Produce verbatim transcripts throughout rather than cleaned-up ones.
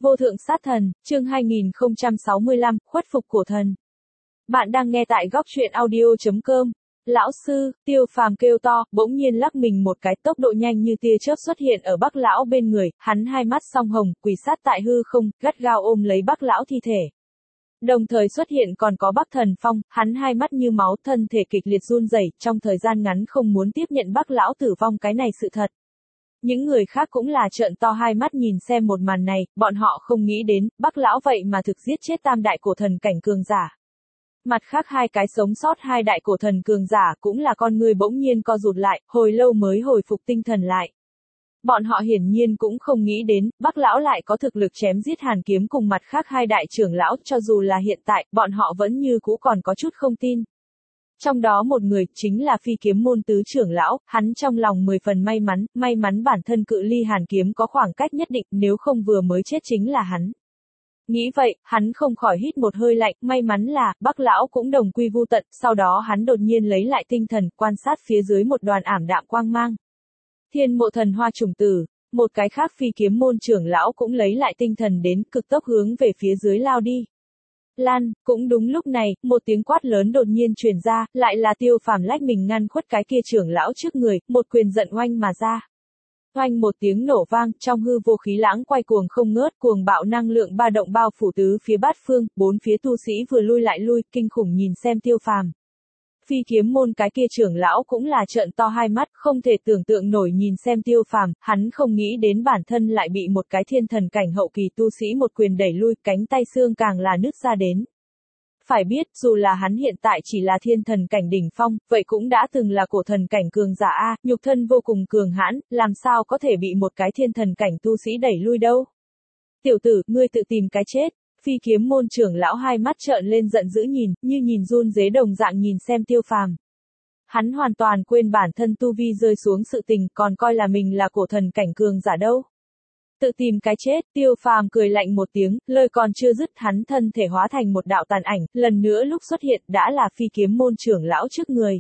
Vô thượng sát thần, chương hai nghìn không trăm sáu mươi lăm, khuất phục cổ thần. Bạn đang nghe tại góc truyện audio.com. Lão sư, Tiêu Phàm kêu to, bỗng nhiên lắc mình một cái, tốc độ nhanh như tia chớp xuất hiện ở Bắc lão bên người, hắn hai mắt song hồng, quỳ sát tại hư không, gắt gao ôm lấy Bắc lão thi thể. Đồng thời xuất hiện còn có Bắc Thần Phong, hắn hai mắt như máu, thân thể kịch liệt run rẩy, trong thời gian ngắn không muốn tiếp nhận Bắc lão tử vong cái này sự thật. Những người khác cũng là trợn to hai mắt nhìn xem một màn này, bọn họ không nghĩ đến, Bắc lão vậy mà thực giết chết tam đại cổ thần cảnh cường giả. Mặt khác hai cái sống sót hai đại cổ thần cường giả cũng là con người bỗng nhiên co rụt lại, hồi lâu mới hồi phục tinh thần lại. Bọn họ hiển nhiên cũng không nghĩ đến, Bắc lão lại có thực lực chém giết Hàn Kiếm cùng mặt khác hai đại trưởng lão, cho dù là hiện tại, bọn họ vẫn như cũ còn có chút không tin. Trong đó một người, chính là Phi Kiếm môn tứ trưởng lão, hắn trong lòng mười phần may mắn, may mắn bản thân cự ly Hàn Kiếm có khoảng cách nhất định, nếu không vừa mới chết chính là hắn. Nghĩ vậy, hắn không khỏi hít một hơi lạnh, may mắn là, Bắc lão cũng đồng quy vu tận, sau đó hắn đột nhiên lấy lại tinh thần, quan sát phía dưới một đoàn ảm đạm quang mang. Thiên Mộ Thần Hoa Trùng Tử, một cái khác Phi Kiếm môn trưởng lão cũng lấy lại tinh thần đến, cực tốc hướng về phía dưới lao đi. Lan, cũng đúng lúc này, một tiếng quát lớn đột nhiên truyền ra, lại là Tiêu Phàm lách mình ngăn khuất cái kia trưởng lão trước người, một quyền giận oanh mà ra. Oanh một tiếng nổ vang, trong hư vô khí lãng quay cuồng không ngớt, cuồng bạo năng lượng ba động bao phủ tứ phía bát phương, bốn phía tu sĩ vừa lui lại lui, kinh khủng nhìn xem Tiêu Phàm. Phi Kiếm môn cái kia trưởng lão cũng là trợn to hai mắt, không thể tưởng tượng nổi nhìn xem Tiêu Phàm, hắn không nghĩ đến bản thân lại bị một cái thiên thần cảnh hậu kỳ tu sĩ một quyền đẩy lui, cánh tay xương càng là nứt ra đến. Phải biết, dù là hắn hiện tại chỉ là thiên thần cảnh đỉnh phong, vậy cũng đã từng là cổ thần cảnh cường giả a, nhục thân vô cùng cường hãn, làm sao có thể bị một cái thiên thần cảnh tu sĩ đẩy lui đâu. Tiểu tử, ngươi tự tìm cái chết. Phi Kiếm môn trưởng lão hai mắt trợn lên giận dữ nhìn, như nhìn run rế đồng dạng nhìn xem Tiêu Phàm. Hắn hoàn toàn quên bản thân tu vi rơi xuống sự tình, còn coi là mình là cổ thần cảnh cường giả đâu. Tự tìm cái chết, Tiêu Phàm cười lạnh một tiếng, lời còn chưa dứt hắn thân thể hóa thành một đạo tàn ảnh, lần nữa lúc xuất hiện đã là Phi Kiếm môn trưởng lão trước người.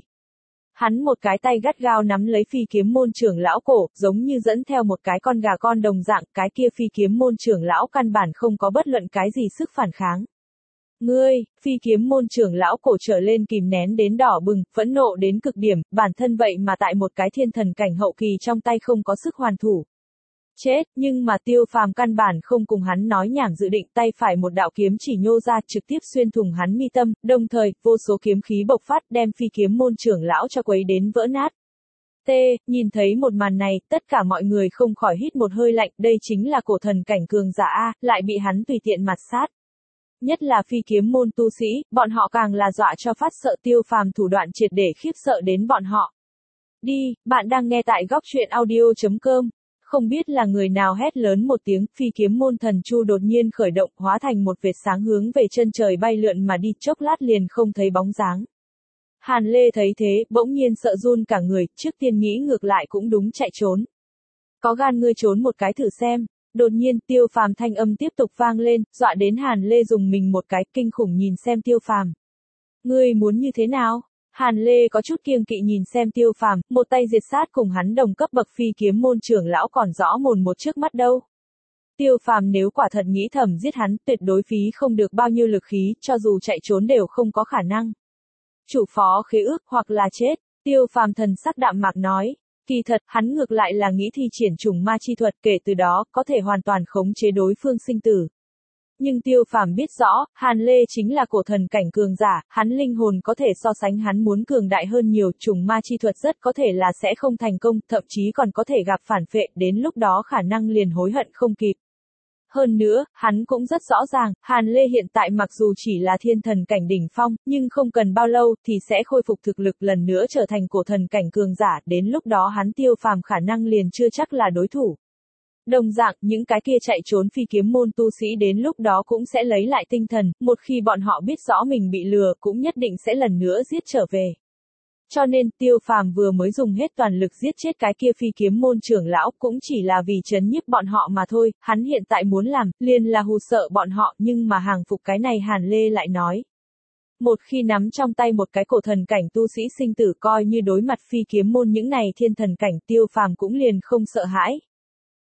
Hắn một cái tay gắt gao nắm lấy Phi Kiếm môn trưởng lão cổ, giống như dẫn theo một cái con gà con đồng dạng, cái kia Phi Kiếm môn trưởng lão căn bản không có bất luận cái gì sức phản kháng. Ngươi, Phi Kiếm môn trưởng lão cổ trở lên kìm nén đến đỏ bừng, phẫn nộ đến cực điểm, bản thân vậy mà tại một cái thiên thần cảnh hậu kỳ trong tay không có sức hoàn thủ. Chết, nhưng mà Tiêu Phàm căn bản không cùng hắn nói nhảm, dự định tay phải một đạo kiếm chỉ nhô ra trực tiếp xuyên thủng hắn mi tâm, đồng thời, vô số kiếm khí bộc phát đem Phi Kiếm môn trưởng lão cho quấy đến vỡ nát. T, nhìn thấy một màn này, tất cả mọi người không khỏi hít một hơi lạnh, đây chính là cổ thần cảnh cường giả A, lại bị hắn tùy tiện mặt sát. Nhất là Phi Kiếm môn tu sĩ, bọn họ càng là dọa cho phát sợ, Tiêu Phàm thủ đoạn triệt để khiếp sợ đến bọn họ. Đi, bạn đang nghe tại góc truyện audio.com. Không biết là người nào hét lớn một tiếng, Phi Kiếm môn thần chu đột nhiên khởi động, hóa thành một vệt sáng hướng về chân trời bay lượn mà đi, chốc lát liền không thấy bóng dáng. Hàn Lê thấy thế, bỗng nhiên sợ run cả người, trước tiên nghĩ ngược lại cũng đúng chạy trốn. Có gan ngươi trốn một cái thử xem. Đột nhiên, Tiêu Phàm thanh âm tiếp tục vang lên, dọa đến Hàn Lê dùng mình một cái, kinh khủng nhìn xem Tiêu Phàm. Ngươi muốn như thế nào? Hàn Lê có chút kiêng kỵ nhìn xem Tiêu Phàm, một tay diệt sát cùng hắn đồng cấp bậc Phi Kiếm môn trưởng lão còn rõ mồn một trước mắt đâu. Tiêu Phàm nếu quả thật nghĩ thầm giết hắn, tuyệt đối phí không được bao nhiêu lực khí, cho dù chạy trốn đều không có khả năng. Chủ phó khế ước, hoặc là chết, Tiêu Phàm thần sắc đạm mạc nói. Kỳ thật, hắn ngược lại là nghĩ thi triển trùng ma chi thuật, kể từ đó, có thể hoàn toàn khống chế đối phương sinh tử. Nhưng Tiêu Phàm biết rõ, Hàn Lê chính là cổ thần cảnh cường giả, hắn linh hồn có thể so sánh hắn muốn cường đại hơn nhiều, trùng ma chi thuật rất có thể là sẽ không thành công, thậm chí còn có thể gặp phản phệ, đến lúc đó khả năng liền hối hận không kịp. Hơn nữa, hắn cũng rất rõ ràng, Hàn Lê hiện tại mặc dù chỉ là thiên thần cảnh đỉnh phong, nhưng không cần bao lâu thì sẽ khôi phục thực lực lần nữa trở thành cổ thần cảnh cường giả, đến lúc đó hắn Tiêu Phàm khả năng liền chưa chắc là đối thủ. Đồng dạng, những cái kia chạy trốn Phi Kiếm môn tu sĩ đến lúc đó cũng sẽ lấy lại tinh thần, một khi bọn họ biết rõ mình bị lừa, cũng nhất định sẽ lần nữa giết trở về. Cho nên, Tiêu Phàm vừa mới dùng hết toàn lực giết chết cái kia Phi Kiếm môn trưởng lão, cũng chỉ là vì trấn nhiếp bọn họ mà thôi, hắn hiện tại muốn làm, liền là hù sợ bọn họ, nhưng mà hàng phục cái này Hàn Lê lại nói. Một khi nắm trong tay một cái cổ thần cảnh tu sĩ sinh tử, coi như đối mặt Phi Kiếm môn những này thiên thần cảnh, Tiêu Phàm cũng liền không sợ hãi.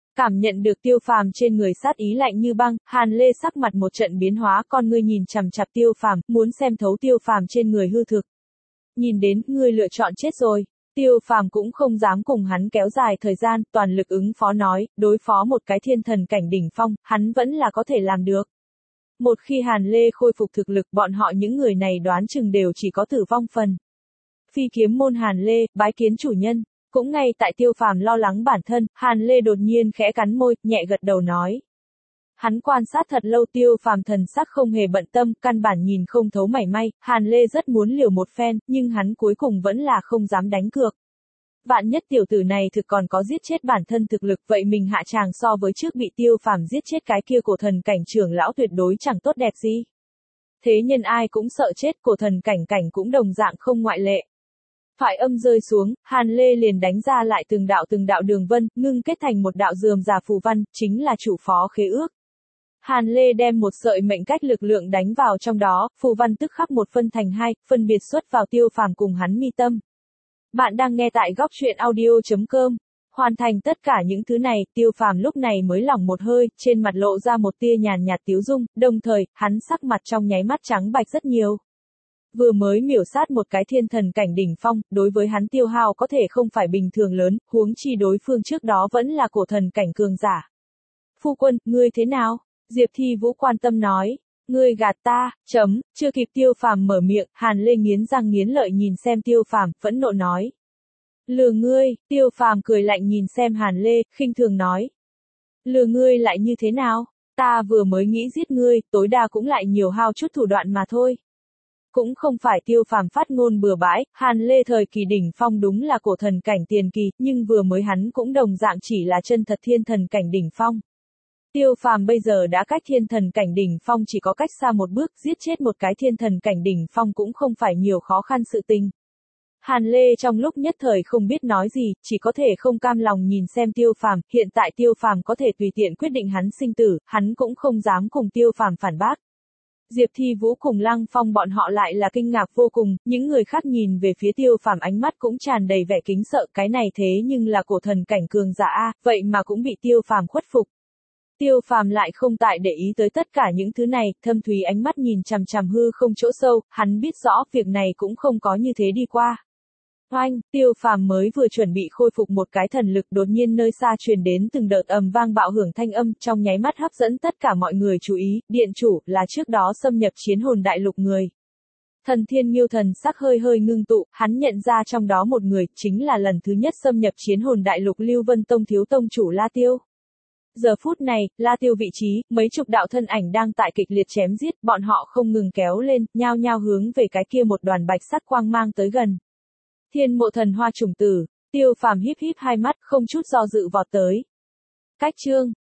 Cảm nhận được Tiêu Phàm trên người sát ý lạnh như băng, Hàn Lê sắc mặt một trận biến hóa, con ngươi nhìn chằm chằm Tiêu Phàm, muốn xem thấu Tiêu Phàm trên người hư thực. Nhìn đến, ngươi lựa chọn chết rồi. Tiêu Phàm cũng không dám cùng hắn kéo dài thời gian, toàn lực ứng phó nói, đối phó một cái thiên thần cảnh đỉnh phong, hắn vẫn là có thể làm được. Một khi Hàn Lê khôi phục thực lực, bọn họ những người này đoán chừng đều chỉ có tử vong phần. Phi kiếm môn Hàn Lê, bái kiến chủ nhân. Cũng ngay tại Tiêu Phàm lo lắng bản thân, Hàn Lê đột nhiên khẽ cắn môi, nhẹ gật đầu nói. Hắn quan sát thật lâu Tiêu Phàm thần sắc không hề bận tâm, căn bản nhìn không thấu mảy may, Hàn Lê rất muốn liều một phen, nhưng hắn cuối cùng vẫn là không dám đánh cược. Vạn nhất tiểu tử này thực còn có giết chết bản thân thực lực, vậy mình hạ tràng so với trước bị Tiêu Phàm giết chết cái kia cổ thần cảnh trưởng lão tuyệt đối chẳng tốt đẹp gì. Thế nhân ai cũng sợ chết, cổ thần cảnh cảnh cũng đồng dạng không ngoại lệ. Thoại âm rơi xuống, Hàn Lê liền đánh ra lại từng đạo từng đạo đường vân, ngưng kết thành một đạo rườm rà phù văn, chính là chủ phó khế ước. Hàn Lê đem một sợi mệnh cách lực lượng đánh vào trong đó, phù văn tức khắc một phân thành hai, phân biệt xuất vào Tiêu Phàm cùng hắn mi tâm. Bạn đang nghe tại góc truyện audio chấm com. Hoàn thành tất cả những thứ này, Tiêu Phàm lúc này mới lỏng một hơi, trên mặt lộ ra một tia nhàn nhạt tiếu dung, đồng thời, hắn sắc mặt trong nháy mắt trắng bạch rất nhiều. Vừa mới miểu sát một cái thiên thần cảnh đỉnh phong, đối với hắn tiêu hao có thể không phải bình thường lớn, huống chi đối phương trước đó vẫn là cổ thần cảnh cường giả. Phu quân, ngươi thế nào? Diệp Thi Vũ quan tâm nói. Ngươi gạt ta, chấm, chưa kịp Tiêu Phàm mở miệng, Hàn Lê nghiến răng nghiến lợi nhìn xem Tiêu Phàm, phẫn nộ nói. Lừa ngươi, Tiêu Phàm cười lạnh nhìn xem Hàn Lê, khinh thường nói. Lừa ngươi lại như thế nào? Ta vừa mới nghĩ giết ngươi, tối đa cũng lại nhiều hao chút thủ đoạn mà thôi. Cũng không phải Tiêu Phàm phát ngôn bừa bãi, Hàn Lê thời kỳ đỉnh phong đúng là cổ thần cảnh tiền kỳ, nhưng vừa mới hắn cũng đồng dạng chỉ là chân thật thiên thần cảnh đỉnh phong. Tiêu Phàm bây giờ đã cách thiên thần cảnh đỉnh phong chỉ có cách xa một bước, giết chết một cái thiên thần cảnh đỉnh phong cũng không phải nhiều khó khăn sự tình. Hàn Lê trong lúc nhất thời không biết nói gì, chỉ có thể không cam lòng nhìn xem Tiêu Phàm, hiện tại Tiêu Phàm có thể tùy tiện quyết định hắn sinh tử, hắn cũng không dám cùng Tiêu Phàm phản bác. Diệp Thi Vũ cùng Lăng Phong bọn họ lại là kinh ngạc vô cùng, những người khác nhìn về phía Tiêu Phàm ánh mắt cũng tràn đầy vẻ kính sợ, cái này thế nhưng là cổ thần cảnh cường giả a, vậy mà cũng bị Tiêu Phàm khuất phục. Tiêu Phàm lại không tại để ý tới tất cả những thứ này, thâm thúy ánh mắt nhìn chằm chằm hư không chỗ sâu, hắn biết rõ việc này cũng không có như thế đi qua. Oanh, Tiêu Phàm mới vừa chuẩn bị khôi phục một cái thần lực, đột nhiên nơi xa truyền đến từng đợt ầm vang bạo hưởng thanh âm, trong nháy mắt hấp dẫn tất cả mọi người chú ý, điện chủ, là trước đó xâm nhập chiến hồn đại lục người. Thần Thiên Nghiêu thần sắc hơi hơi ngưng tụ, hắn nhận ra trong đó một người, chính là lần thứ nhất xâm nhập chiến hồn đại lục Lưu Vân Tông thiếu tông chủ La Tiêu. Giờ phút này, La Tiêu vị trí, mấy chục đạo thân ảnh đang tại kịch liệt chém giết, bọn họ không ngừng kéo lên, nhao nhao hướng về cái kia một đoàn bạch sắc quang mang tới gần. Thiên Mộ Thần Hoa Trùng Tử, Tiêu Phàm híp híp hai mắt, không chút do dự vọt tới. Cách chương,